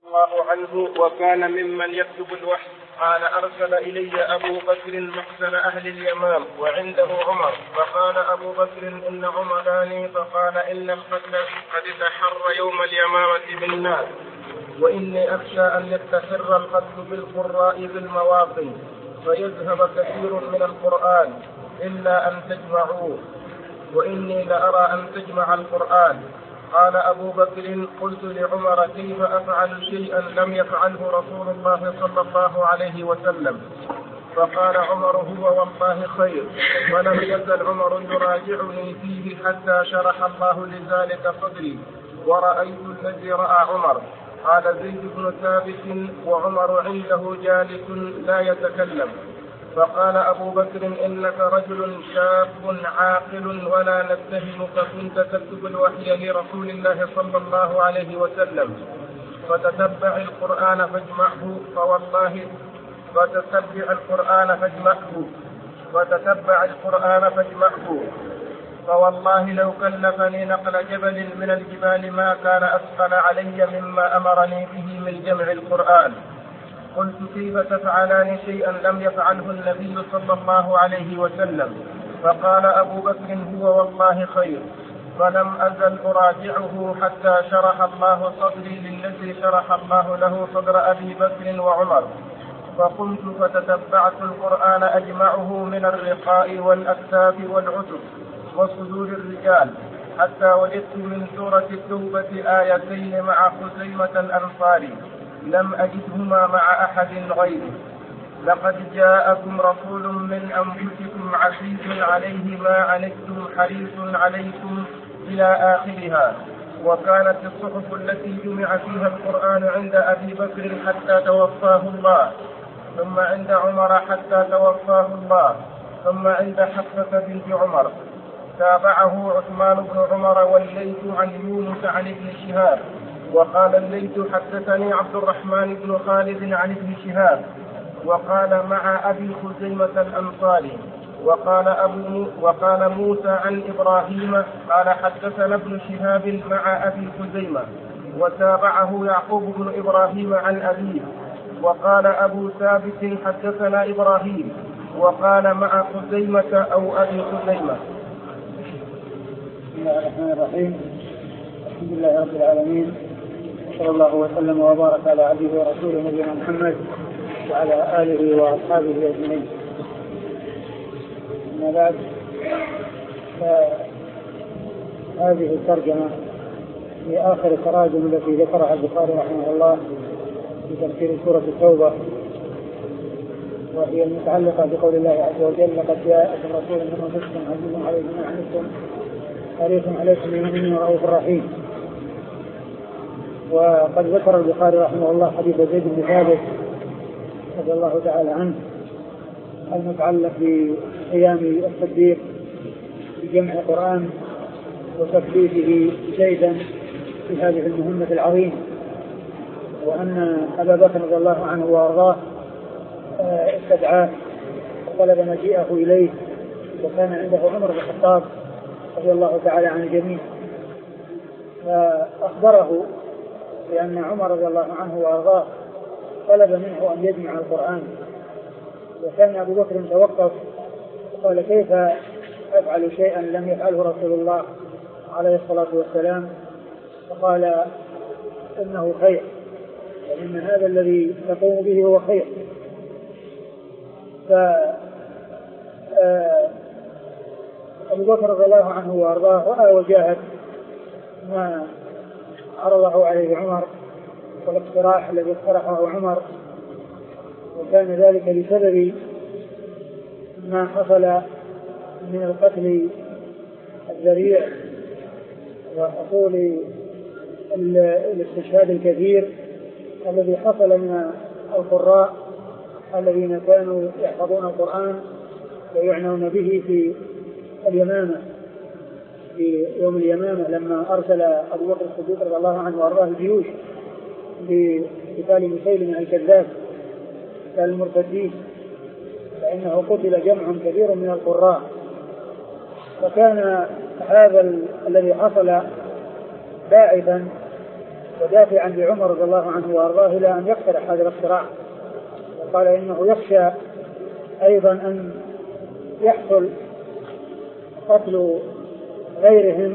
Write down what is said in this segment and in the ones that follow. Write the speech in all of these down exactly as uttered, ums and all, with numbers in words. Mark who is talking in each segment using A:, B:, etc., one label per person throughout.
A: الله عنه وكان ممن يكتب الوحي قال أرسل إلي أبو بكر محسن أهل اليمام وعنده عمر، فقال أبو بكر إن عمر داني، فقال إن القتل قد تحر يوم اليمامة بالناس، وإني أخشى أن يستحر القتل بالقراء بالمواطن فيذهب كثير من القرآن إلا أن تجمعوه، وإني لأرى أن تجمع القرآن. قال أبو بكر قلت لعمر كيف أفعل شيئا لم يفعله رسول الله صلى الله عليه وسلم؟ فقال عمر هو والله خير. ولم يزل عمر يراجعني فيه حتى شرح الله لذلك صدري ورأيت الذي رأى عمر. قال زيد بن ثابت وعمر عنده جالس لا يتكلم، فقال أبو بكر إنك رجل شاب عاقل ولا نتهمك كنت تكتب الوحي لرسول الله صلى الله عليه وسلم، فتتبع القرآن فاجمعه فوالله فتتبع القرآن فاجمعه فتتبع القرآن فاجمعه فوالله لو كلفني نقل جبل من الجبال ما كان أثقل علي مما أمرني به من جمع القرآن. قلت كيف تفعلان شيئا لم يفعله النبي صلى الله عليه وسلم؟ فقال أبو بكر هو والله خير. فلم أزل أراجعه حتى شرح الله صدري للذي شرح الله له صدر أبي بكر وعمر، فقمت فتتبعت القرآن أجمعه من الرقاء والأكتاف والعتق وصدور الرجال حتى وجدت من سورة التوبة آيتين مع خزيمة الأنصاري لم أجدهما مع أحد غيره. لقد جاءكم رسول من أنفسكم عزيز عليه ما عنتم حريص عليكم إلى آخرها. وكانت الصحف التي جمع فيها القرآن عند أبي بكر حتى توفاه الله، ثم عند عمر حتى توفاه الله، ثم عند حفصة بنت عمر. تابعه عثمان بن عمر والليث عن يونس عن ابن شهاب. وقال الليث حدثني عبد الرحمن بن خالد عن ابن شهاب وقال مع أبي خزيمة الأنصاري. وقال, أبو وقال موسى عن إبراهيم قال حدثنا ابن شهاب مع أبي خزيمة. وتابعه يعقوب بن إبراهيم عن أبيه. وقال أبو ثابت حدثنا إبراهيم وقال مع خزيمة أو أبي خزيمة.
B: بسم الله الرحمن الرحيم. الحمد لله رب العالمين، صلى الله وسلم وبارك على عبده ورسوله نبينا محمد وعلى آله وأصحابه أجمعين. أما بعد، هذه الترجمة في آخر التراجم التي ذكرها البخاري رحمه الله في تفسير سورة التوبة، وهي المتعلقة بقول الله عز وجل لقد جاءكم رسول من أنفسكم عزيز عليه ما عنتم حريص عليكم بالمؤمنين رؤوف رحيم. وقد ذكر البخاري رحمه الله حديث زيد بن ثابت رضي الله تعالى عنه المتعلق بقيام الصديق بجمع القرآن وتكليفه زيدا في هذه المهمة العظيمة، وأن أبا بكر رضي الله عنه وأرضاه استدعاه وطلب مجيئه إليه، وكان عنده عمر بن الخطاب رضي الله تعالى عن الجميع، فأخبره بأن عمر رضي الله عنه وأرضاه طلب منه أن يجمع القرآن. وكان أبو بكر توقف وقال كيف أفعل شيئا لم يفعله رسول الله عليه الصلاة والسلام؟ فقال إنه خير، وإن هذا الذي تقوم به هو خير. فأبو بكر رضي الله عنه وأرضاه رأى وجاهد ما عرضه عليه عمر والاقتراح الذي اقترحه عمر، وكان ذلك بسبب ما حصل من القتل الذريع وحصول الاستشهاد الكثير الذي حصل من القراء الذين كانوا يحفظون القرآن ويعنون به في اليمامة في يوم اليمامة، لما أرسل أبو بكر الصديق رضي الله عنه وأرضاه الجيوش لقتال مسيلمة الكذاب قتال المرتدين، فإنه قتل جمع كبير من القراء. وكان هذا الذي حصل باعثا ودافعا بعمر رضي الله عنه وارضاه الى ان يقترح هذا الاقتراح، وقال انه يخشى ايضا ان يحصل قتل غيرهم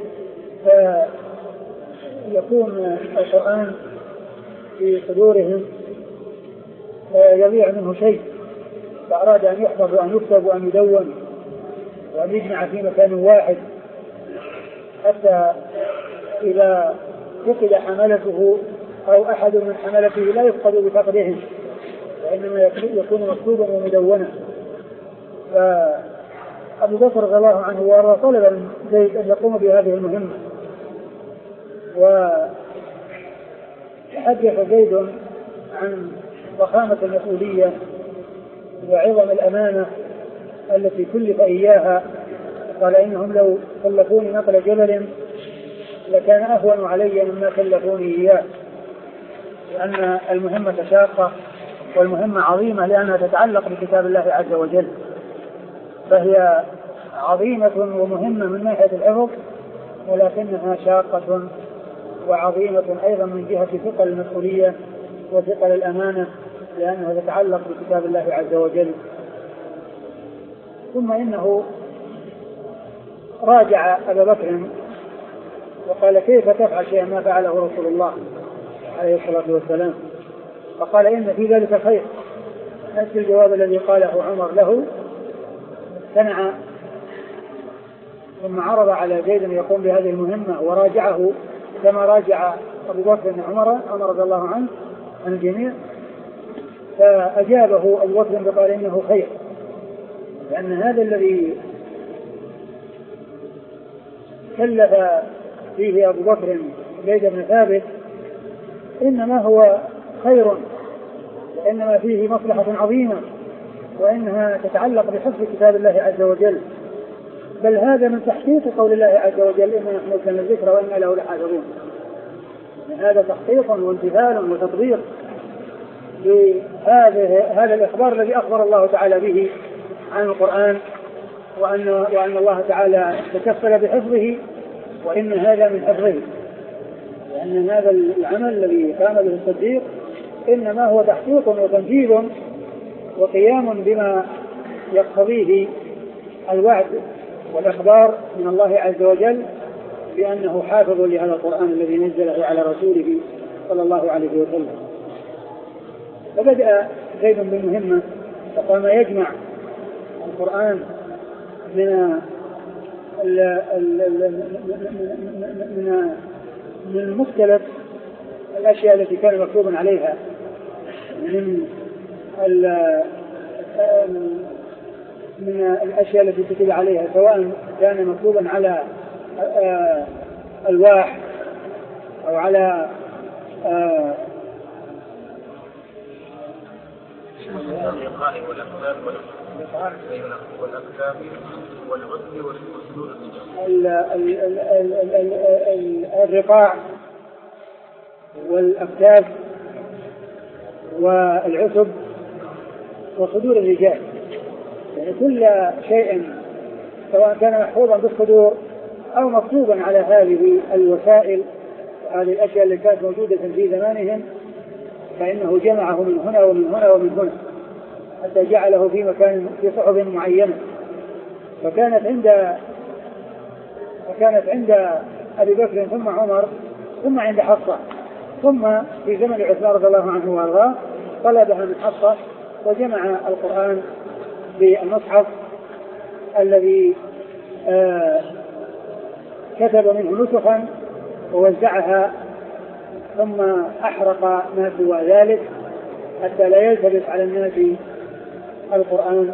B: فيكون القرآن في صدورهم يضيع منه شيء، فأراد أن يحفظ وأن يكتب وأن يدون وأن يجمع في مكان واحد حتى إذا فقد حملته أو أحد من حملته لا يفقد بفقدهم، وإنما يكون مكتوبا ومدونا. فأبو بكر رضي الله عنه وارضاه طلب من زيد أن يقوم بهذه المهمة، وحدث زيد عن ضخامة المسؤولية وعظم الأمانة التي كلف إياها. قال إنهم لو كلفوني نقل جبل لكان أهون علي مما كلفوني إياه، لأن المهمة شاقة والمهمة عظيمة لأنها تتعلق بكتاب الله عز وجل، فهي عظيمة ومهمة من ناحية الحفظ، ولكنها شاقة وعظيمة أيضا من جهة ثقل المسؤولية وثقل الأمانة، لأنها تتعلق بكتاب الله عز وجل. ثم إنه راجع أبا بكر وقال كيف تفعل شيئا ما فعله رسول الله عليه الصلاة والسلام؟ فقال إن في ذلك خير. نفس الجواب الذي قاله عمر له سمع، ثم عرض على زيد أن يقوم بهذه المهمة وراجعه كما راجع أبو بكر بن عمر عمر رضي الله عنه عن الجميع، فأجابه أبو بكر وقال إنه خير، لأن هذا الذي كلف فيه أبو بكر زيد بن ثابت إنما هو خير، وإنما فيه مصلحة عظيمة، وإنها تتعلق بحفظ كتاب الله عز وجل، بل هذا من تحقيق قول الله عز وجل إنا نحن نزلنا الذكر وإنا له لحافظون. هذا تحقيق وامتثال وتطبيق لهذا هذا الإخبار الذي أخبر الله تعالى به عن القرآن، وأن, وأن الله تعالى تكفل بحفظه، وإن هذا من حفظه، لأن هذا العمل الذي قام به الصديق إنما هو تحقيق وتنفيذ وقيام بما يقتضيه الوعد والإخبار من الله عز وجل بأنه حافظ لهذا القرآن الذي نزله على رسوله صلى الله عليه وسلم. فبدأ زيد بالمهمة فقام يجمع القرآن من من من مختلف الأشياء التي كان مكتوبا عليها، من من الأشياء التي كتب عليها، سواء كان مكتوبا على ألواح أو على
A: الإلقاء والأكتاب والأكتاب والعدل والصدور
B: الرقاع والأكتاب والعتب وصدور الرجال، يعني كل شيء سواء كان محفوظا بالصدور أو مكتوبا على هذه الوسائل وهذه الأشياء التي كانت موجودة في زمانهم، فإنه جمعه من هنا ومن هنا ومن هنا حتى جعله في مكان في صحف معينة. فكانت عند فكانت عند أبي بكر ثم عمر ثم عند حفصة، ثم في زمن عثمان رضي الله عنه وارضاه طلبها من حفصة وجمع القرآن بالمصحف الذي آه كتب منه نسخا ووزعها، ثم أحرق ما سوى ذلك حتى لا يلتبس على الناس القرآن.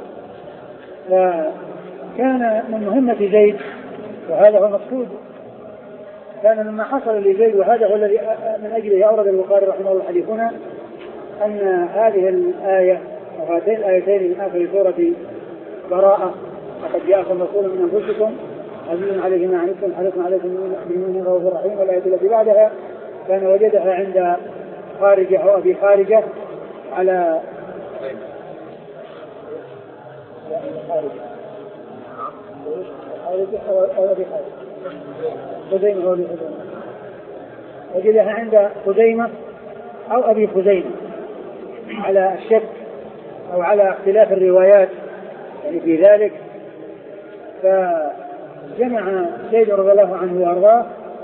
B: فكان من مهمة زيد، وهذا هو المقصود، كان مما حصل لزيد وهذا هو الذي من أجله أورد البخاري رحمه الله حديثنا، أن هذه الآية وهاتين الآيتين من آخر سورة براءة لقد جاءكم رسول من أنفسكم عزيز عليه ما عنتم حريص عليكم بالمؤمنين رؤوف رحيم، والآية التي بعدها كان وجدها عند خارجة أو أبي خارجة على خارجة أو أبي خارجة بدين هو وجدها عند خزيمة أو أبي خزيمة على الشك أو على اختلاف الروايات يعني في ذلك. فجمع زيد رضي الله عنه وأرضاه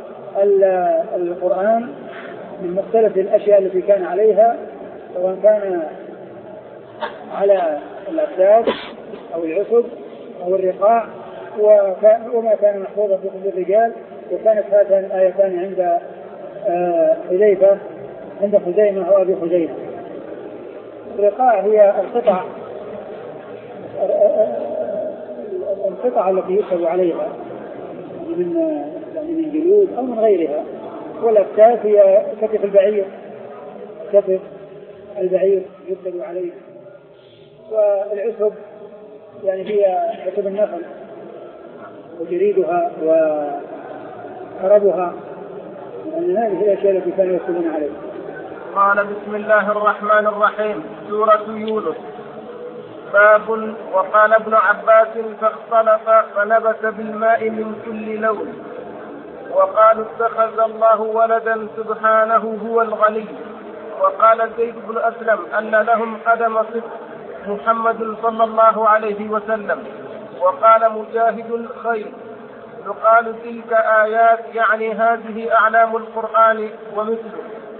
B: القرآن من مختلف الأشياء التي كان عليها، سواء كان على الأكتاف أو العصب أو الرقاع، وما كان محفوظا في قلوب الرجال. وكانت هاتان الآيتان عند حذيفة عند خزيمة أو أبي خزيمة. الرقاع هي القطع القطع التي يكتب عليها من من جلود أو من غيرها، والأكتاف هي كتف البعير كتف البعير يكتب عليه. والعصب يعني هي كتب النخل وجريدها وقربها، لأن هذه الأشياء التي كانوا يكتبون عليها.
A: قال بسم الله الرحمن الرحيم. سورة يونس. باب. وقال ابن عباس فاختلط فنبت بالماء من كل لون، وقالوا اتخذ الله ولدا سبحانه هو الغني. وقال زيد بن أسلم أن لهم قدم صدق محمد صلى الله عليه وسلم. وقال مجاهد خير. يقال تلك آيات يعني هذه أعلام القرآن ومثله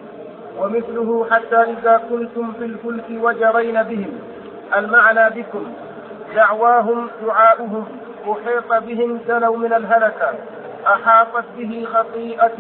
A: ومثله حتى إذا كنتم في الفلك وجرين بهم، المعنى بكم دعواهم دعاؤهم، أحيط بهم دنوا من الهلكة، أحاطت به خطيئته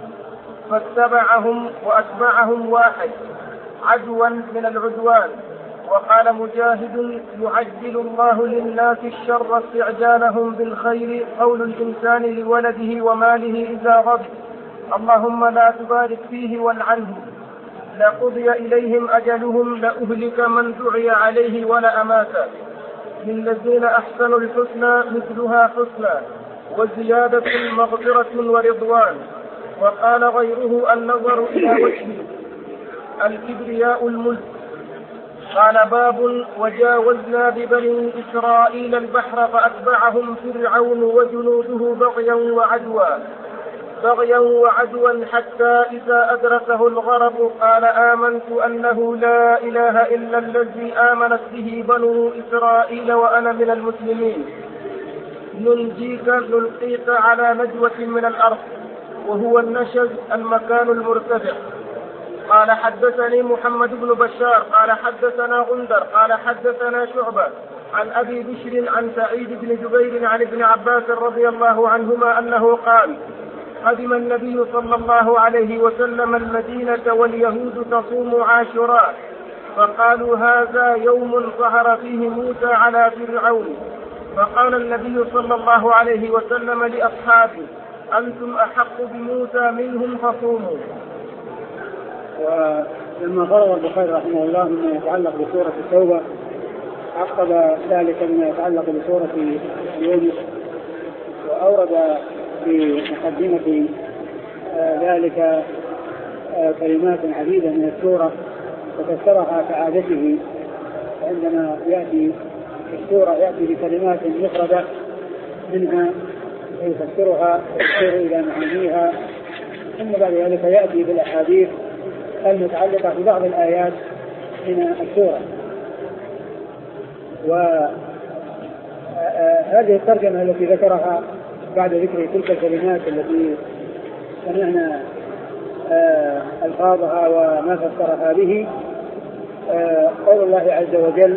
A: فاتبعهم وأتبعهم واحد عدوا من العدوان. وقال مجاهد يعجل الله للناس الشر استعجالهم بالخير، قول الإنسان لولده وماله إذا غضب اللهم لا تبارك فيه والعنه، لقضي إليهم أجلهم، لأهلك من دعي عليه ولأمات. للذين أحسنوا الحسنى مثلها حسنى وزيادة مغفرة ورضوان. وقال غيره النظر إلى وجهه الكبرياء الملك. قال باب. وجاوزنا ببني إسرائيل البحر فأتبعهم فرعون وجنوده بغيا وعدوا بغيا وعدوا حتى إذا أدركه الغرق قال آمنت أنه لا إله إلا الذي آمنت به بنو إسرائيل وأنا من المسلمين. ننجيك نلقيك على نجوة من الأرض، وهو النشز المكان المرتفع. قال حدثني محمد بن بشار قال حدثنا غندر قال حدثنا شعبة عن أبي بشر عن سعيد بن جبير عن ابن عباس رضي الله عنهما أنه قال قدم النبي صلى الله عليه وسلم المدينة واليهود تصوم عاشوراء، فقالوا هذا يوم ظهر فيه موسى على فرعون، فقال النبي صلى الله عليه وسلم لأصحابه أنتم أحق بموسى منهم فصوموا.
B: ولما فرغ البخاري رحمه الله مما يتعلق بسورة التوبة عقب ذلك مما يتعلق بسورة يونس، وأورد في مقدمة ذلك كلمات عديدة من السورة وفسرها كعادته، عندما يأتي السورة يأتي بكلمات مفردة منها يفسرها ويشير إلى معانيها، ثم بعد ذلك يأتي بالأحاديث المتعلقة ببعض الآيات من السورة. وهذه الترجمة التي ذكرها بعد ذكر تلك الكلمات التي سمعنا ألفاظها وما فسرها به، قول الله عز وجل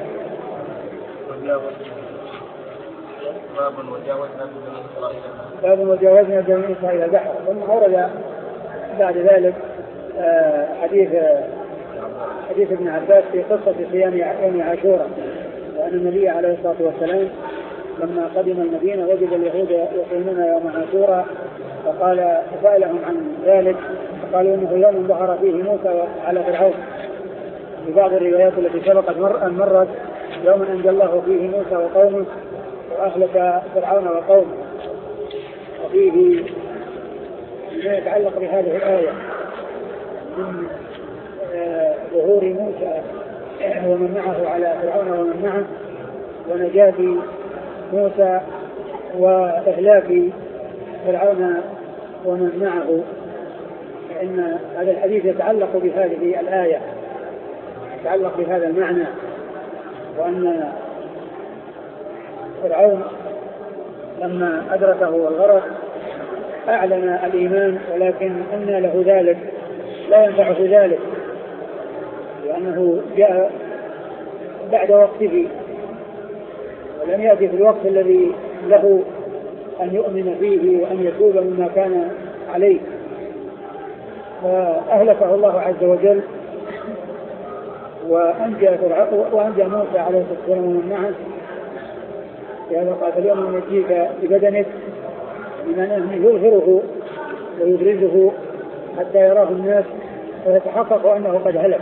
B: باب وجاوزنا بني إسرائيل البحر. ثم أورد بعد ذلك حديث حديث ابن عباس في قصة صيام يوم عاشوراء، وأن النبي عليه الصلاة والسلام لما قدم المدينة وجد اليهود يصومون يوم عاشوراء، فقال سألهم عن ذلك فقالوا إنه يوم ظهر فيه موسى على فرعون. في بعض الروايات التي سبقت مرت يوم أنجى الله فيه موسى وقومه وأهلك فرعون وقومه. وفيه ما يتعلق بهذه الآية من ظهور موسى ومن معه على فرعون ومن معه، ونجاة موسى وإهلاك فرعون ومن معه. إن هذا الحديث يتعلق بهذه الآية، يتعلق بهذا المعنى، وأن فرعون لما أدركه الغرق أعلن الإيمان، ولكن أن له ذلك لا ينفعه ذلك، لأنه جاء بعد وقته ولم يأتي في الوقت الذي له أن يؤمن فيه وأن يتوب مما كان عليه، فأهلكه الله عز وجل وأنجى وأنجى موسى عليه السلام ومن معه. لهذا قال اليوم نجيك ببدنك بمعنى أنه يظهره ويبرزه حتى يراه الناس ويتحقق أنه قد هلك.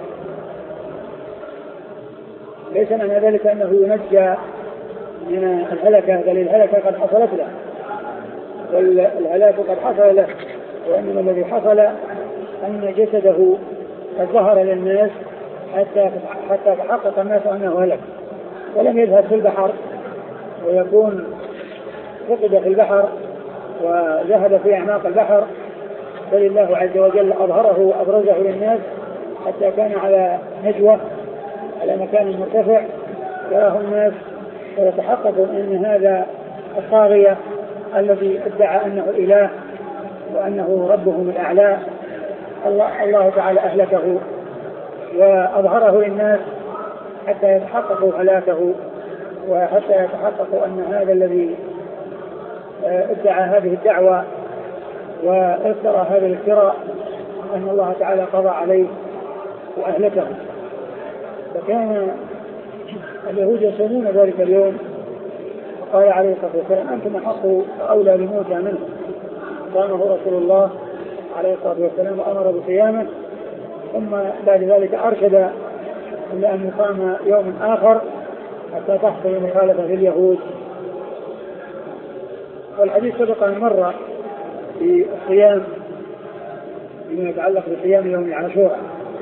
B: ليس معنى ذلك أنه ينجى من الهلكة، بل الهلكة قد حصلت له والهلاك قد حصل له، وإنما الذي حصل أن جسده قد ظهر للناس حتى حتى تحقق الناس أنه هلك، ولم يذهب في البحر ويكون فقد في البحر وذهب في أعماق البحر، بل الله عز وجل أظهره وأبرزه للناس حتى كان على نجوة على مكان مرتفع يراه الناس ويتحققوا أن هذا الطاغية الذي ادعى أنه إله وأنه ربهم الأعلى الله, الله تعالى أهلكه وأظهره للناس حتى يتحققوا هلاكه، وحتى يتحققوا أن هذا الذي ادعى هذه الدعوة وافترى هذا الافتراء أن الله تعالى قضى عليه وأهلكه. فكان اليهود يصومون ذلك اليوم، وقال عليه الصلاة والسلام أنتم أحق أولى بموسى منه، قامه رسول الله عليه الصلاة والسلام وأمر بصيامه، ثم بعد ذلك أرشد إلى أن يقام يوم آخر حتى تحصل مخالفة في اليهود. والحديث سبق أن مر في الصيام بما يتعلق بصيام يوم عاشوراء.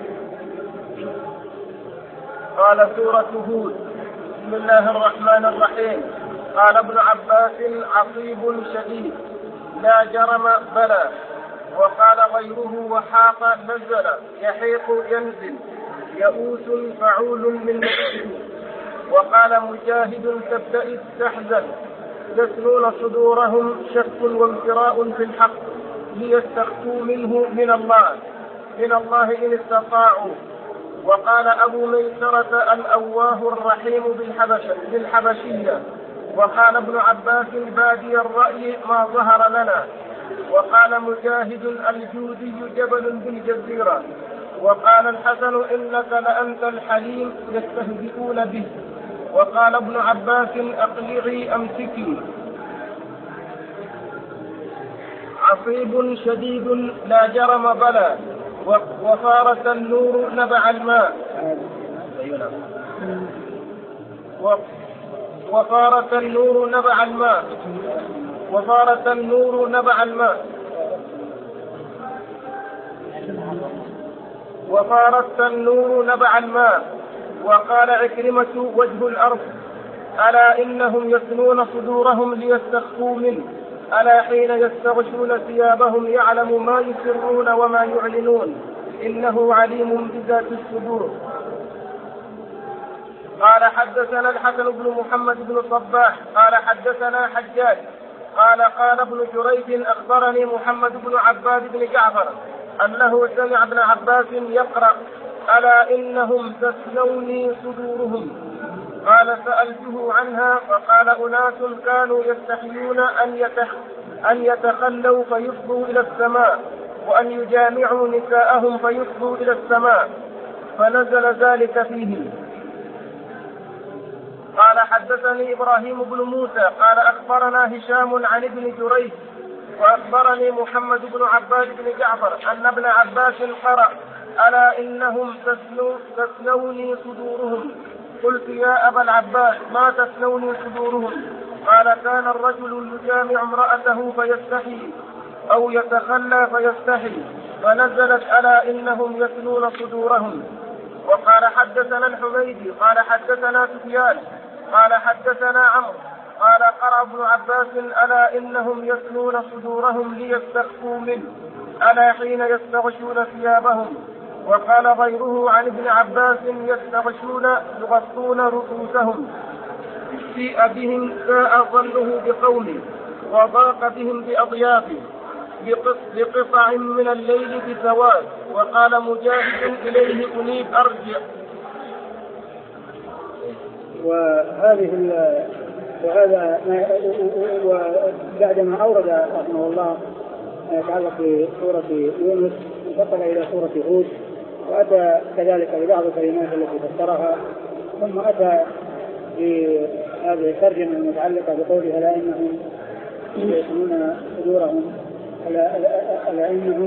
A: قال سورة هود: بسم الله الرحمن الرحيم. قال ابن عباس: عصيب شديد لا جرم بلى. وقال غيره: وحاق نزل، يحيق ينزل، يئوس فعول من نفسه. وقال مجاهد: تبتئس تحزن، يثنون صدورهم شك وامتراء في الحق، ليستخفوا منه من الله من الله إن استطاعوا. وقال أبو ميسرة: الأواه الرحيم بالحبشة بالحبشية. وقال ابن عباس: بادي الرأي ما ظهر لنا. وقال مجاهد: الجودي جبل بالجزيرة. وقال الحسن: إنك لأنت الحليم يستهزئون به. وقال ابن عباس: أقلعي أمسكي. عصيب شديد لا جرم بلى. وفارت النور نبع الماء. وفارت النور نبع الماء. وفارت النور نبع الماء. وفارت النور نبع الماء. وقال عكرمة: وجه الأرض. ألا إنهم يثنون صدورهم ليستخفوا منه. ألا حين يستغشون ثيابهم يعلم ما يسرون وما يعلنون، إنه عليم بذات الصدور. قال حدثنا الحسن بن محمد بن صباح قال حدثنا حجاج قال قال ابن جريج: أخبرني محمد بن عباد بن جعفر أنه سمع ابن عباس يقرأ: ألا إنهم تثنوني صدورهم. قال: سألته عنها فقال: أناس كانوا يستحيون أن, يتخ... أن يتخلوا فيفضوا إلى السماء، وأن يجامعوا نساءهم فيفضوا إلى السماء، فنزل ذلك فيهم. قال حدثني إبراهيم بن موسى قال أخبرنا هشام عن ابن جريج وأخبرني محمد بن عباد بن جعفر أن ابن عباس قرأ: ألا إنهم تثنوني صدورهم. قلت: يا أبا العباس ما تثنوني صدورهم؟ قال: كان الرجل يجامع امرأته فيستحي أو يتخلى فيستحي، فنزلت: ألا إنهم يثنون صدورهم. وقال حدثنا الحميدي قال حدثنا سفيان قال حدثنا عمرو قال قرأ ابن عباس ألا إنهم يثنون صدورهم ليستخفوا منه ألا حين يستغشون ثيابهم. وقال غيره عن ابن عباس يستغشون يغطون رؤوسهم. سيء بهم ساء ظنه بقومه وضاق بهم بأضيافه بقطع من الليل بسواد. وقال مجاهد إليه أنيب أرجع.
B: وهذه وهذا وبعدما أورد رحمه الله ما يتعلق بسورة يونس انتقل إلى سورة هود وأتى كذلك ببعض الكلمات التي فسرها ثم أتى بهذه الترجمة المتعلقة بقولها ألا إنهم يثنون صدورهم ألا إنهم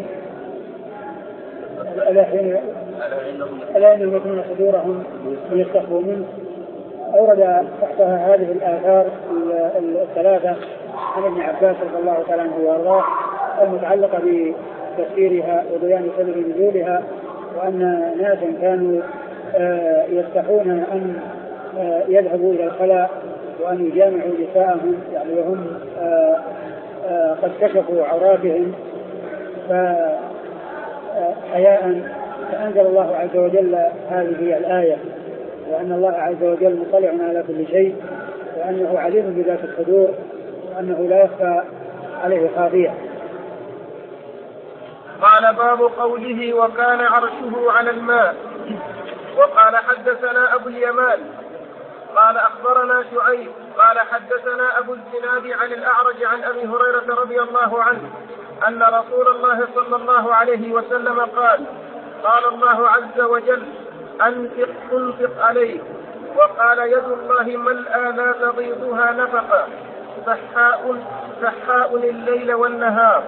B: ألا إنهم يثنون صدورهم ليستخفوا منه. أورد تحتها هذه الآثار الثلاثة عن ابن عباس رضي الله تعالى عنه وارضاه المتعلقة بتفسيرها وبيان سبب نزولها وأن ناسا كانوا يستحون أن يذهبوا إلى الخلاء وأن يجامعوا نساءهم يعني وهم قد كشفوا عوراتهم فحياء فأنزل الله عز وجل هذه الآية وأن الله عز وجل مطلع على كل شيء وأنه عليم بذات الصدور وأنه لا يخفى عليه خافية.
A: قال باب قوله وكان عرشه على الماء. وقال حدثنا أبو اليمان قال أخبرنا شعيب قال حدثنا أبو الزناد عن الأعرج عن أبي هريرة رضي الله عنه أن رسول الله صلى الله عليه وسلم قال قال الله عز وجل أنفق تنفق عليه. وقال يد الله ملأى لا تغيضها نفقا سحاء سحاء الليل والنهار.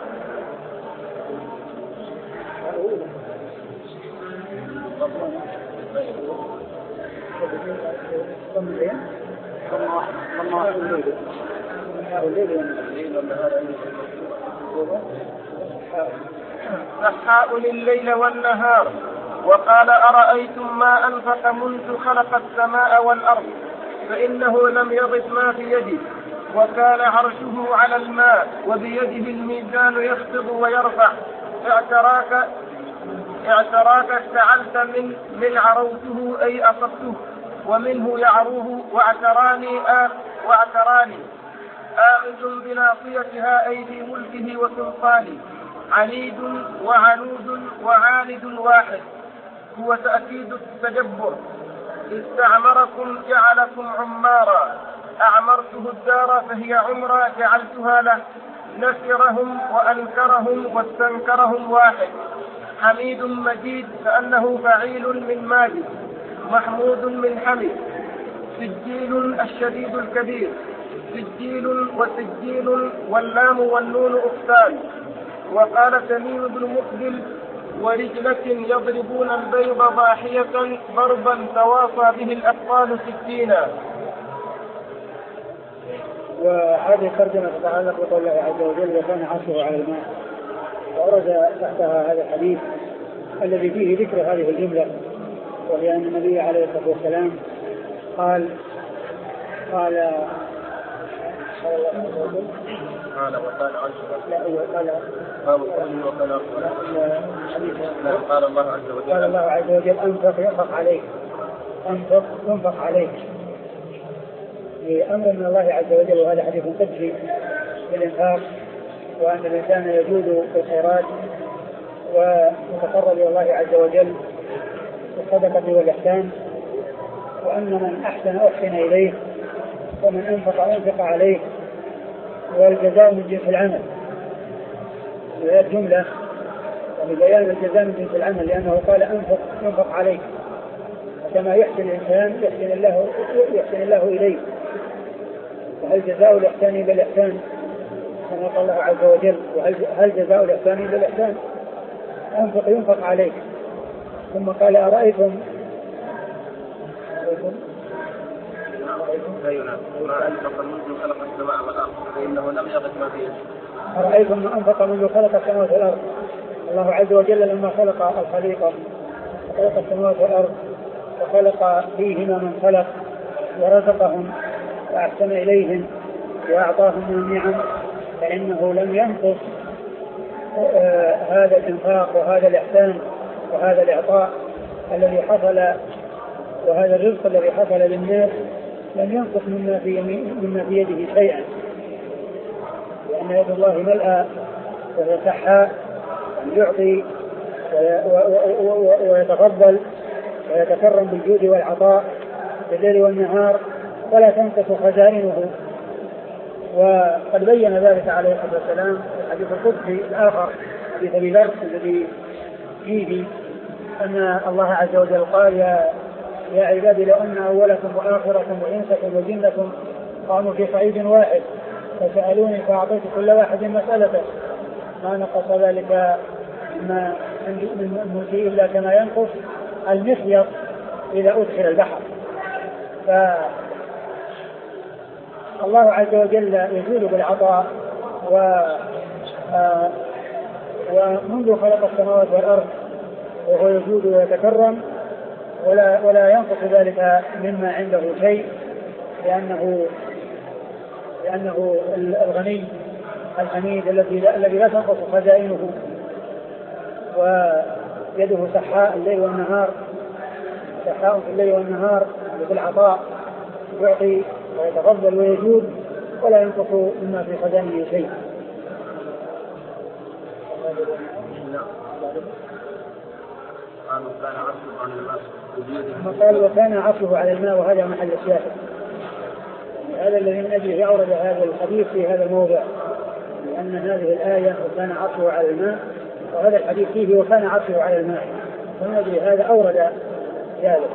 A: سحاء الليل والنهار. وقال أرأيتم ما أنفق منذ خلق السماء والأرض فإنه لم يضف ما في يده وكان عرشه على الماء وبيده الميزان يخفض ويرفع اعتراك اعتراك استعلت من من عروته أي أصبته ومنه يعروه واعتراني آه واعتراني آخذ بناصيتها أي في ملكه وسلطانه عنيد وعنود وعاند واحد هو تأكيد التجبر. استعمركم جعلكم عمارا أعمرته الدار فهي عمرا جعلتها له نسرهم وأنكرهم واستنكرهم واحد. حميد مجيد كأنه فعيل من ماجد محمود من حميد. سجيل الشديد الكبير سجيل وسجيل واللام والنون أختان. وقال تميم بن مقبل ورجلة يضربون البيض ضاحية ضربا تواصى به الأطفال سكينا.
B: وهذه ترجمة تتعلق بقول الله عز وجل وكان عرشه على الماء. وأورد تحتها هذا الحديث الذي فيه ذكر هذه الجملة وهي أن النبي عليه الصلاة والسلام قال قال قال الله عز وجل
A: قال وكان عرشه
B: لا قال
A: قال الله عز وجل
B: قال الله عز وجل أنفق ينفق عليك أنفق ينفق عليك أمر من الله عز وجل. وهذا حديث قدسي بالإنفاق وأن الإنسان يجود في الخيرات ويتقرب إلى الله عز وجل بالصدقة والإحسان وأن من أحسن أحسن إليه ومن أنفق أنفق عليه والجزاء من جنس العمل. وهي الجملة وبيان الجزاء من جنس العمل لأنه قال أنفق ينفق عليك كما يحسن الإنسان يحسن الله يحسن الله إليه. وهل جزاء الإحسان إلا الإحسان كما قال الله عز وجل وهل جزاء الإحسان إلا الإحسان أنفق ينفق عليك. ثم قال أرأيتم
A: ما أنفق منذ خلق السماء والأرض فإنه لم يغد ما فيه.
B: أرأيتم ما أنفق منذ خلق السماوات والأرض. الله عز وجل لما خلق الخليقة خلق السماوات والأرض وخلق فيهما من خلق ورزقهم وأحسن إليهم وأعطاهم من النعم، فإنه لم ينقص آه هذا الإنفاق وهذا الإحسان وهذا الإعطاء الذي حصل وهذا الرزق الذي حصل للناس لم ينقص مما في, مما في يده شيئا، لأن يد الله ملأى وهي سحاء يعطي ويتفضل ويتكرم بالجود والعطاء بالليل والنهار ولا تنقص خزائنه. وقد بين ذلك عليه الصلاة والسلام في الحديث القدسي الآخر حديث أبي ذر الذي فيه أن الله عز وجل قال: يا يا عبادي لو أن أولكم وآخركم وإنسكم وجنكم قاموا في صعيد واحد فسألوني فأعطيت كل واحد مسألته ما نقص ذلك ما من شيء إلا كما ينقص المخيط إذا أدخل البحر. فالله عز وجل يزول بالعطاء و آه ومنذ خلق السماوات والأرض وهو يزول ويتكرم ولا ولا ينقص ذلك مما عنده شيء، لأنه لأنه الغني الحميد الذي الذي لا تنقص خزائنه، ويده سحاء الليل والنهار، سحاء في الليل والنهار بالعطاء، يعطي ويتفضل ويجود ولا ينقص مما في خزائنه شيء. قال وكان عرشه على الماء، وهذا محل الشاهد، هذا الذي من أجله أورد هذا الحديث في هذا الموضع، لأن هذه الآية وكان عرشه على الماء وهذا الحديث فيه وكان عرشه على الماء، ومن أجل هذا أورد ذلك.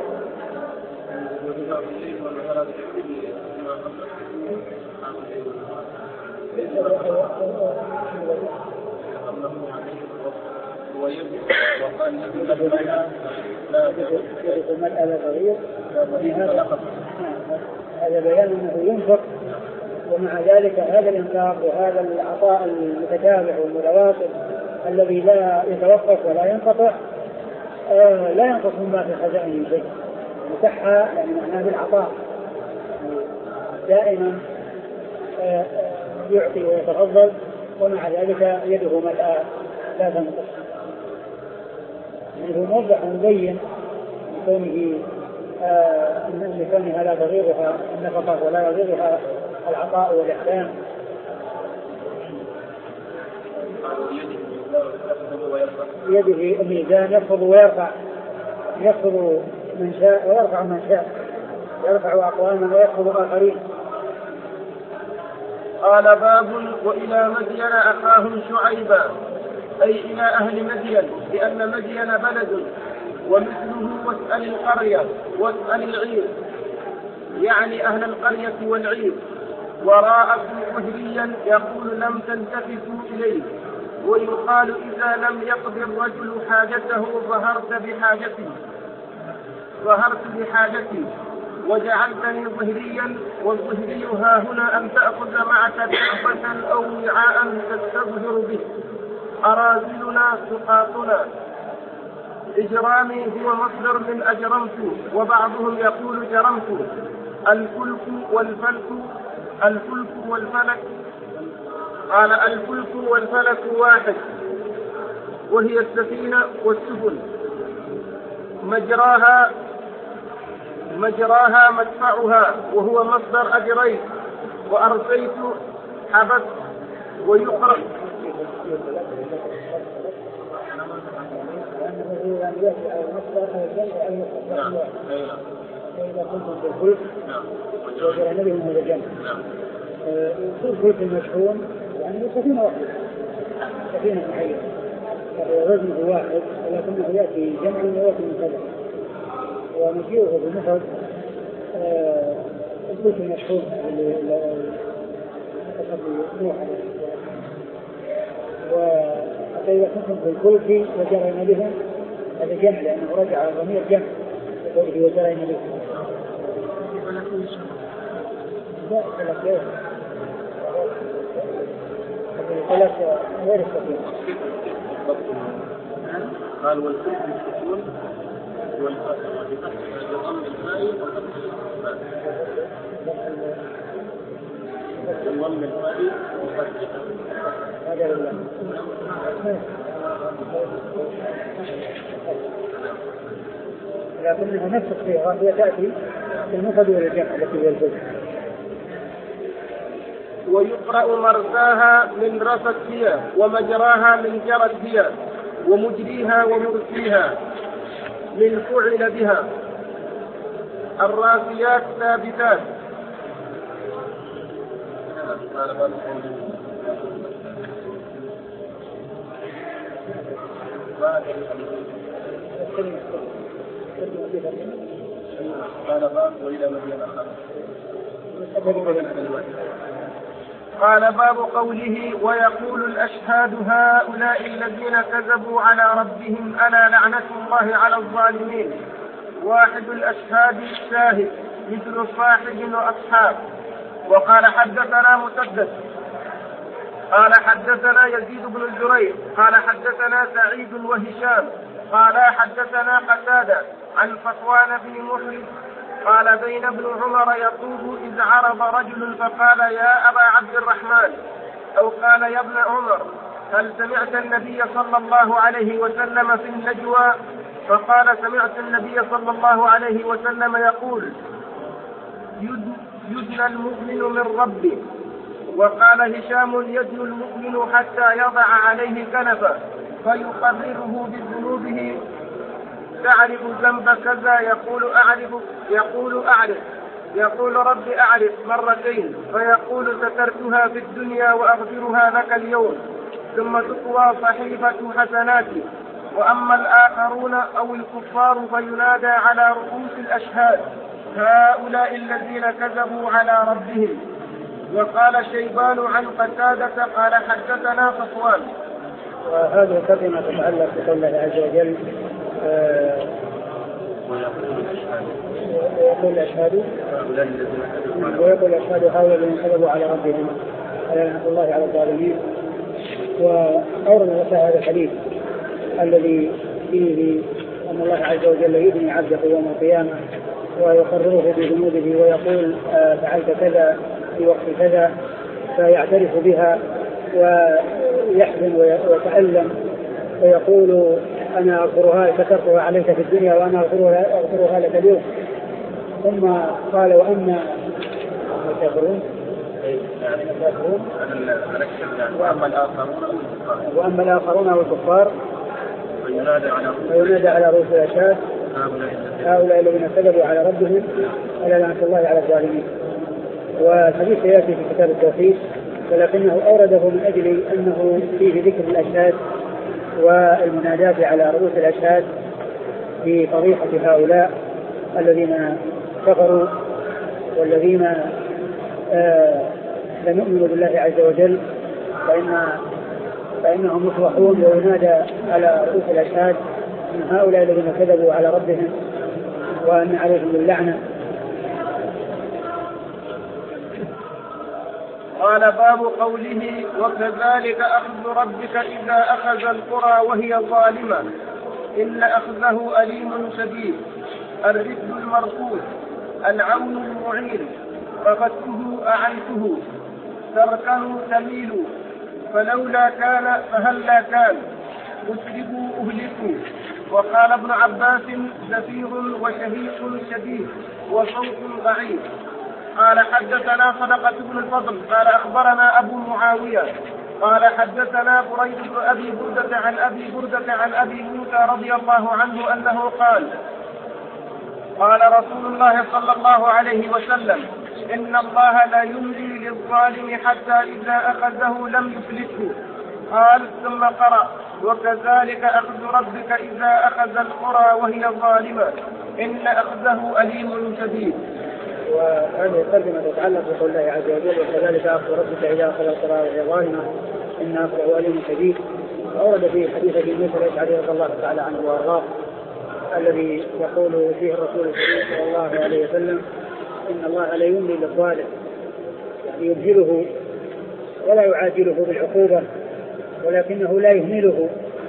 B: هذا بيان أنه ينفق، ومع ذلك هذا الإنفاق وهذا العطاء المتتابع والمتواصل الذي لا يتوقف ولا ينقطع آه لا ينقص مما في خزائنه شيء. مسحة يعني معناه بالعطاء دائما آه يعطي ويتفضل، ومع ذلك يده ملأى لا تنقص. يعني موضح مبين لكونه آه لكونها لا تغيرها النفقة ولا يغيرها العطاء والإحسان. بيده الميزان يخفض ويرفع، يخفض من شاء ويرفع من شاء، يرفع أقواما ويخفض آخرين.
A: قال باب وإلى مدين أخاهم شعيبا، أي إلى أهل مدين، لأن مدين بلد، ومثله واسأل القرية واسأل العير، يعني أهل القرية والعير. وراءكم مهريا يقول لم تلتفتوا إليه، ويقال إذا لم يقض الرجل حاجته ظهرت بحاجته ظهرت بحاجتي وجعلتني ظهريا. والظهري ها هنا أن تأخذ معك كعبة أو وعاء تستظهر به. أراذلنا سقاطنا. إجرامي هو مصدر من أجرمت، وبعضهم يقول جرمت. الفلك والفلك الفلك والفلك قال الفلك والفلك واحد، وهي السفينة والسفن. مجراها مجراها مدفعها، وهو مصدر أجريت. وأرسيت حبس ويقرأ
B: إذا كنتم في الفلك وجرى نبي من هذا الجنة الفلك المشحون يعني سفينة واحدة، سفينة معينة وزنه واحد، ولكنه يأتي جمع ويأتي من كذا. ومجيئه بالمفرد الفلك المشحون اللي نوح عليه. وإذا كنتم في الفلك وجرى بهم هذا جمع، لأنه رجع ضمير جمع وقوله وجرى بهم. ثلاث غير السفينة.
A: قال والفلك بالسكون والفتح بضم الماء وفتح الضم الفعل
B: هذا لله. لكنها نفس الصيغة هي تأتي في المفرد والجمع التي هي الجزء.
A: ويقرأ مرساها من رست هي ومجراها من جرت هي ومجريها ومرسيها من فعل بها. الراسيات ثابتات. قال باب قوله ويقول الأشهاد هؤلاء الذين كذبوا على ربهم ألا لعنة الله على الظالمين. واحد الأشهاد الشاهد مثل صاحب وأصحاب. وقال حدثنا مسدد قال حدثنا يزيد بن الزريع قال حدثنا سعيد وهشام قال حدثنا قتادة عن صفوان بن محرز قال بين ابن عمر يطوف إذ عرض رجل فقال يا أبا عبد الرحمن أو قال يا ابن عمر هل سمعت النبي صلى الله عليه وسلم في النجوى؟ فقال سمعت النبي صلى الله عليه وسلم يقول يدنى المؤمن من ربه. وقال هشام يدنى المؤمن حتى يضع عليه كنفه فيقرره بذنوبه تعرف ذنب كذا يقول أعرف يقول أعرف يقول رب أعرف مرتين فيقول سترتها في الدنيا وأغفرها لك اليوم ثم تطوى صحيفة حسناتي. وأما الآخرون أو الكفار فينادى على رؤوس الأشهاد هؤلاء الذين كذبوا على ربهم. وقال شيبان عن قتادة قال حدثنا صفوان.
B: وهذه الترجمة تتعلق بقول الله عز وجل ويقول الأشهاد ويقول الأشهاد هؤلاء الذين كذبوا على ربهم ألا لعنة الله على الظالمين. وأورد لك هذا الحديث الذي فيه أن الله عز وجل يبني عبده يوم القيامة ويقرره بذنوبه ويقول فعلت كذا في وقت كذا فيعترف بها ويحزن ويتألم ويقول أنا أغفرها كثرتها عليك في الدنيا وأنا أغفرها, أغفرها لك اليوم. ثم قال وأما الكافرون وأما الآخرون والكفار فينادى على رؤوس الأشهاد هؤلاء الذين كذبوا على ربهم ألا لعنة الله على الظالمين. والحديث يأتي في كتاب التوحيد ولكنه أورده من أجل أنه فيه ذكر الأشهاد والمناداة على رؤوس الأشهاد في فضيحة هؤلاء الذين كفروا والذين آه لم يؤمنوا بالله عز وجل فإن فإنهم مصرحون وينادى على رؤوس الأشهاد من هؤلاء الذين كذبوا على ربهم وأن عليهم اللعنة.
A: قال باب قوله وكذلك أخذ ربك إذا أخذ القرى وهي ظالمة إن أخذه أليم شديد. الرفد المرفوض العون المعين رفدته أعنته تركه تميل فلولا كان فهلا كان مسرفوا أهلكوا. وقال ابن عباس زفير وشهيق شديد وصوت ضعيف. قال حدثنا صدقة بن الفضل قال أخبرنا أبو معاوية قال حدثنا بريد بن أبي بردة عن أبي بردة عن أبي موسى رضي الله عنه أنه قال قال رسول الله صلى الله عليه وسلم إن الله لا يملي للظالم حتى إذا أخذه لم يفلته. قال ثم قرأ وكذلك أخذ ربك إذا أخذ القرى وهي ظالمة إن أخذه أليم شديد.
B: وهذه الترجمة تتعلق بقول الله عز وجل وكذلك أخذ ربك إذا أخذ القرى وهي ظالمة إن أخذه أليم شديد. أورد في حديث أبي موسى الأشعري رضي الله تعالى عنه وأرضاه الذي يقول فيه الرسول صلى الله عليه وسلم إن الله لا يملي للظالم يعني يبجله ولا يعاجله بالعقوبة ولكنه لا يهمله.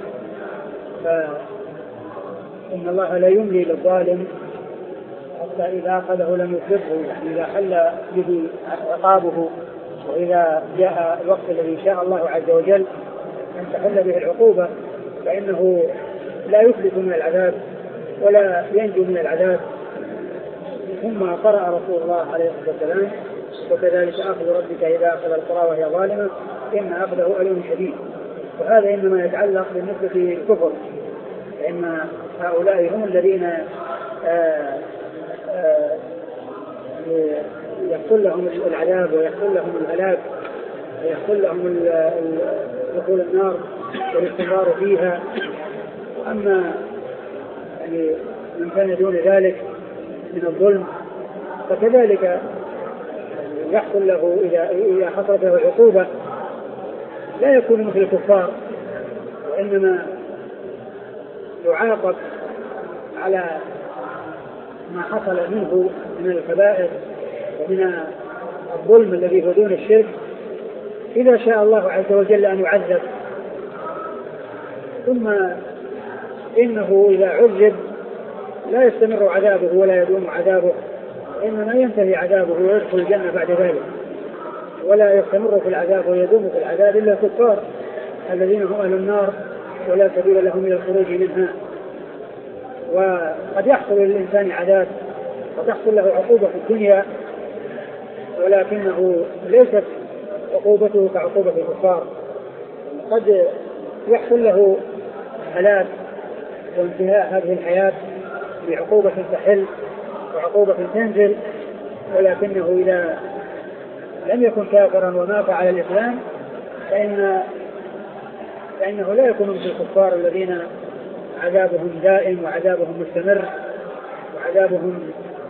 B: فإن الله لا يملي للظالم حتى إذا أخذه لم يفلته يعني إذا حل به عقابه وإذا جاء الوقت الذي شاء الله عز وجل أن تحل به العقوبة فإنه لا يفلت من العذاب ولا ينجو من العذاب. ثم قرأ رسول الله عليه الصلاة والسلام وكذلك أخذ ربك إذا أخذ القرى وهي ظالمة إن أخذه أليم شديد. وهذا إنما يتعلق بالنسبة للكفر، فإن هؤلاء هم الذين آآ آآ يحصل لهم العذاب ويحصل لهم الهلاك ويحصل لهم دخول النار والاستمرار فيها. أما يعني من كان دون ذلك من الظلم فكذلك يحصل له إذا إذا حصلت له العقوبة لا يكون مثل الكفار، وإنما يعاقب على ما حصل منه من الكبائر ومن الظلم الذي هو دون الشرك إذا شاء الله عز وجل أن يعذب. ثم إنه إذا عذب لا يستمر عذابه ولا يدوم عذابه، إنما ينتهي عذابه ويدخل الجنة بعد ذلك، ولا يستمر في العذاب ويدوم في العذاب إلا الكفار الذين هم أهل النار ولا سبيل لهم إلى الخروج منها. وقد يحصل للإنسان عذاب وتحصل له عقوبة في الدنيا ولكنه ليست عقوبته كعقوبة الكفار. قد يحصل له هلاك وانتهاء هذه الحياة بعقوبة تحل وعقوبة تنزل، ولكنه إذا لم يكن كافرا ومات على الإسلام فإن فإنه لا يكون مثل الكفار الذين عذابهم دائم وعذابهم مستمر وعذابهم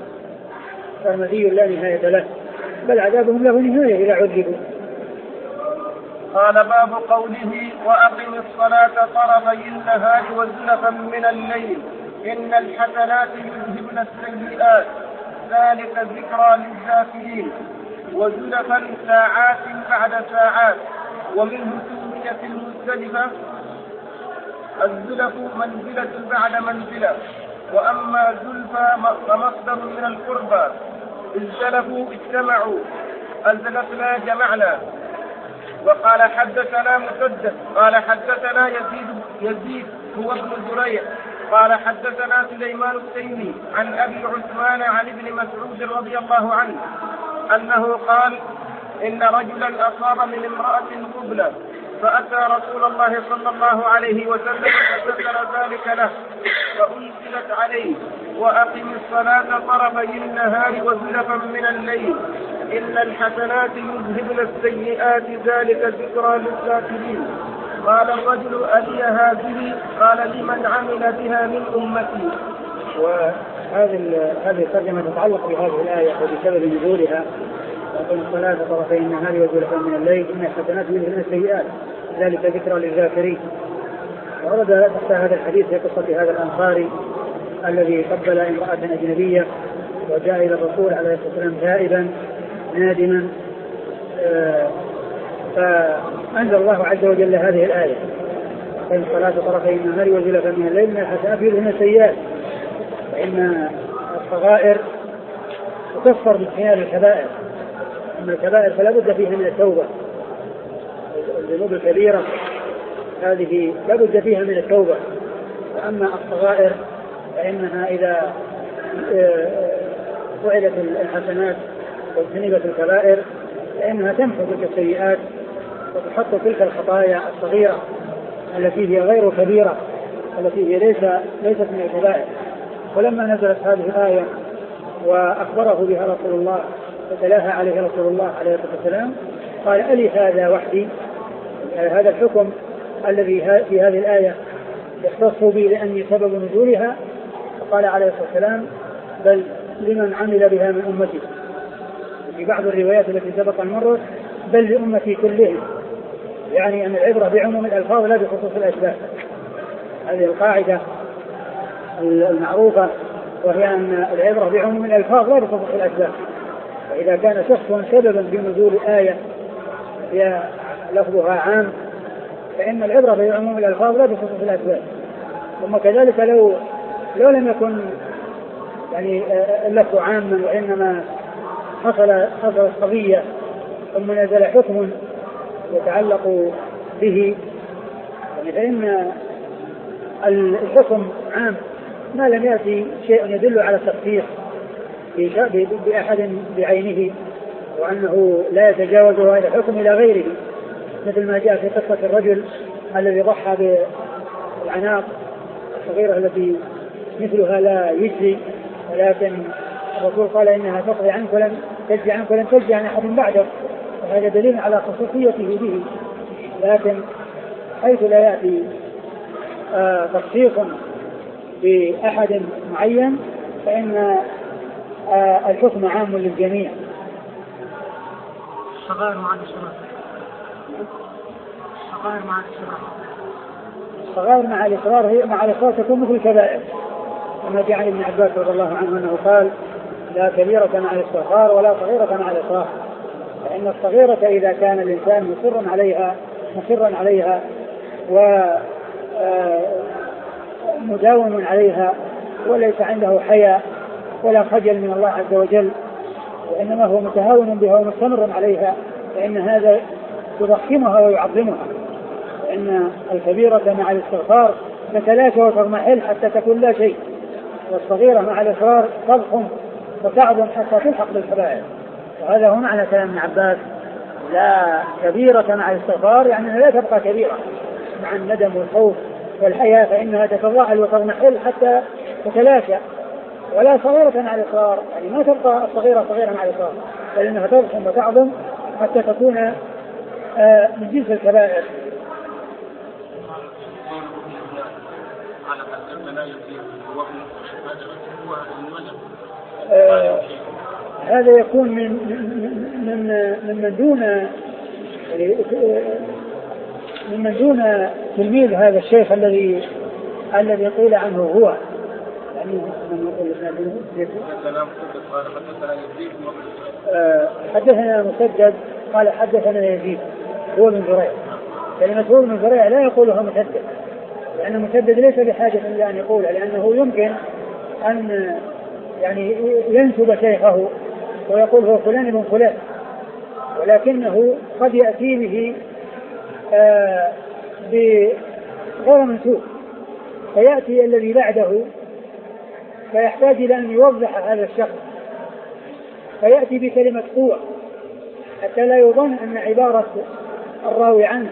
B: سرمدي لا نهاية له، بل عذابهم له نهاية إذا عذبوا.
A: قال باب قوله وأقم الصلاة طرفي النهار وزلفا من الليل إن الحسنات يذهبن السيئات ذلك ذكرى للذاكرين وزلفا ساعات بعد ساعات. ومنه سميت المزدلفة الزلف منزلة بعد منزلة. وأما زلفى فمصدر من القربى الزلفوا اجتمعوا الزلفنا جمعنا. وقال حدثنا مسدد قال حدثنا يزيد يزيد هو ابن زريع قال حدثنا سليمان التيمي عن أبي عثمان عن ابن مسعود رضي الله عنه أنه قال إن رجلا أصاب من امرأة قبلة فأتى رسول الله صلى الله عليه وسلم فذكر ذلك له فأنزلت عليه وأقم الصلاة طرفي النهار وزلفا من الليل إن الحسنات يذهبن السيئات ذلك ذكرى للذاكرين. قال الرجل ألي هذه؟ قال لمن عمل بها من أمتي.
B: وهذه هذه الترجمة تتعلق بهذه الآية وبسبب نزولها وأقم الصلاة طرفي النهار وزلفا من الليل إن الحسنات يذهبن السيئات ذلك ذكرى للذاكرين. ورد تحت هذا الحديث في قصة هذا الأنصاري الذي قبل امرأة أجنبية وجاء إلى الرسول عليه الصلاة والسلام تائبا نادما، آه فأنزل الله عز وجل هذه الآية أقم الصلاة طرفي النهار وزلفا من الليل إن الحسنات يذهبن السيئات. فإن الصغائر تكفر باجتناب الكبائر، أما الكبائر فلا بد فيها من التوبة. الذنوب الكبيرة هذه لا بد فيها من التوبة، وأما الصغائر فإنها إذا فعلت الحسنات واجتنبت الكبائر فإنها تمحو تلك السيئات وتحط تلك الخطايا الصغيرة التي هي غير كبيرة التي هي ليس ليست من الكبائر. ولما نزلت هذه الآية وأخبره بها رسول الله فتلاها عليه رسول الله عليه الصلاة والسلام قال ألي هذا وحدي؟ هذا الحكم الذي في هذه الآية يختص بي لأني سبب نزولها؟ فقال عليه الصلاة والسلام بل لمن عمل بها من أمتي. في بعض الروايات التي سبق المرة بل لأمتي كلهم، يعني أن العبرة بعموم الألفاظ لا بخصوص الأسباب. هذه القاعدة المعروفة وهي أن العبرة بعموم الألفاظ لا بخصوص الأسباب. فإذا كان شخص سببا بنزول آية هي لفظها عام فإن العبرة بعموم الألفاظ لا بخصوص الأسباب. ثم كذلك لو لو لم يكن يعني اللفظ عاما وإنما حصل حصلت قضية ثم نزل حكم يتعلق به، فإن الحكم عام ما لم يأتي شيء يدل على التخصيص بأحد بعينه وأنه لا يتجاوز هذا الحكم إلى غيره، مثل ما جاء في قصة الرجل الذي ضحى بالعناق الصغيرة التي مثلها لا يجزي، ولكن الرسول قال إنها تقضي عنك ولن تجزي عنك ولن تجزي عن أحد بعدك، وهذا دليل على خصوصيته به. لكن حيث لا يأتي آه تخصيص بأحد معين فإن آه الحكم عام للجميع.
C: الصغائر مع الإصرار الصغائر مع الإصرار
B: الصغائر مع الإصرار هي مع الإصرار تكون مثل الكبائر، كما جاء عن ابن عباس رضي الله عنه أنه قال لا كبيرة مع الاستغفار ولا صغيرة مع الإصرار، فإن الصغيرة إذا كان الإنسان مصرا عليها مصرا عليها ومداوم عليها وليس عنده حياء ولا خجل من الله عز وجل وإنما هو متهاون بها ومستمر عليها، فإن هذا يضخمها ويعظمها، فإن الكبيرة مع الاستغفار تتلاشى وتضمحل حتى تكون لا شيء، والصغيرة مع الإصرار تضخم وتعظم حتى تلحق بالكبائر. وهذا هو معنى كلام ابن عباس لا كبيرة مع الاستغفار، يعني لا تبقى كبيرة مع الندم والخوف والحياة، فإنها تتضاءل وتضمحل حتى تتلاشى، ولا صغيرة مع الإصرار، يعني ما تبقى الصغيرة صغيرة مع الإصرار، بل إنها تضخم وتعظم حتى تكون آه من جنس الكبائر. آه هذا يكون من من من من دون من من دون تلميذ هذا الشيخ الذي الذي قيل عنه هو، يعني حدثنا مسدد قال حدثنا يزيد هو من زريع، كلمة هو من زريع لا يقولها مسدد، لأن مسدد ليس بحاجة إلى أن يقولها، لأنه يمكن أن يعني ينسب شيخه ويقول هو فلان ابن فلان، ولكنه قد يأتي به آه بغير منسوب، فيأتي الذي بعده فيحتاج إلى أن يوضح هذا الشخص، فيأتي بكلمة قوة حتى لا يظن أن عبارة الراوي عنه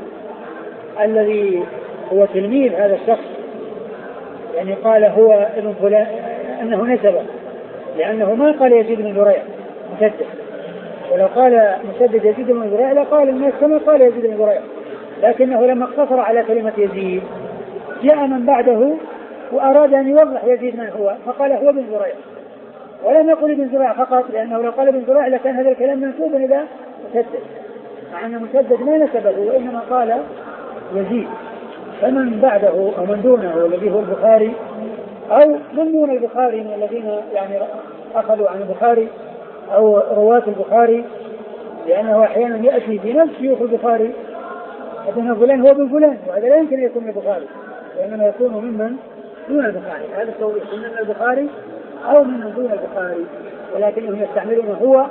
B: الذي هو تلميذ هذا الشخص يعني قال هو ابن فلان أنه نسبه، لأنه ما قال يزيد بن زريع مسدد، ولو قال مسدد يزيد بن زريع لقال الناس كما قال يزيد بن زريع، لكنه لما اقتصر على كلمة يزيد جاء من بعده وأراد أن يوضح يزيد من هو فقال هو بن زريع، ولم يقل ابن زريع فقط، لأنه لو قال ابن زريع لكان هذا الكلام منسوبا إلى مسدد، مع أن مسدد ما نسبه وإنما قال يزيد. فمن بعده أو من دونه الذي هو البخاري أو من دون البخاري من الذين يعني أخذوا عن البخاري أو رواة البخاري، لأنه أحيانا يأتي بنفس شيوخ البخاري حدثنا فلان هو ابن فلان، وهذا لا يمكن أن يكون البخاري، وإنما يكون ممن دون البخاري، هذا التوضيح من البخاري أو من دون البخاري، ولكنهم يستعملون هو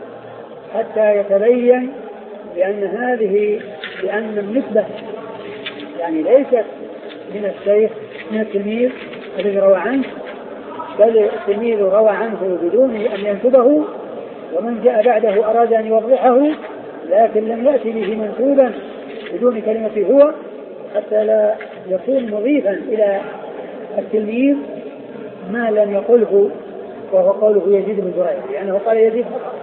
B: حتى يتبين بأن هذه بأن النسبة يعني ليست من الشيخ من التلميذ الذي روى عنه، بل التلميذ روى عنه بدون أن ينسبه، ومن جاء بعده أراد أن يوضحه لكن لم يأتي به منسوبا بدون كلمة هو حتى لا يكون مضيفا إلى التلميذ ما لم يقله، وهو قوله يزيد بن زريع، لأنه قال يزيد فقط.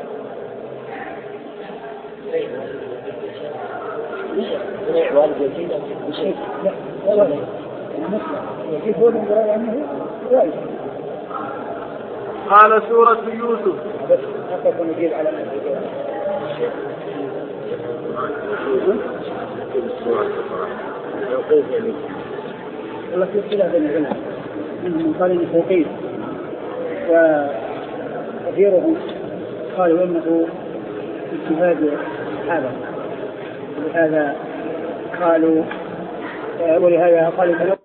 C: قال سورة يوسف.
B: والله في اختلاف بين العلماء منهم قال انه توقيت، وكثيرهم قالوا انه اجتهاد الصحابه، ولهذا قالوا ولهذا قالوا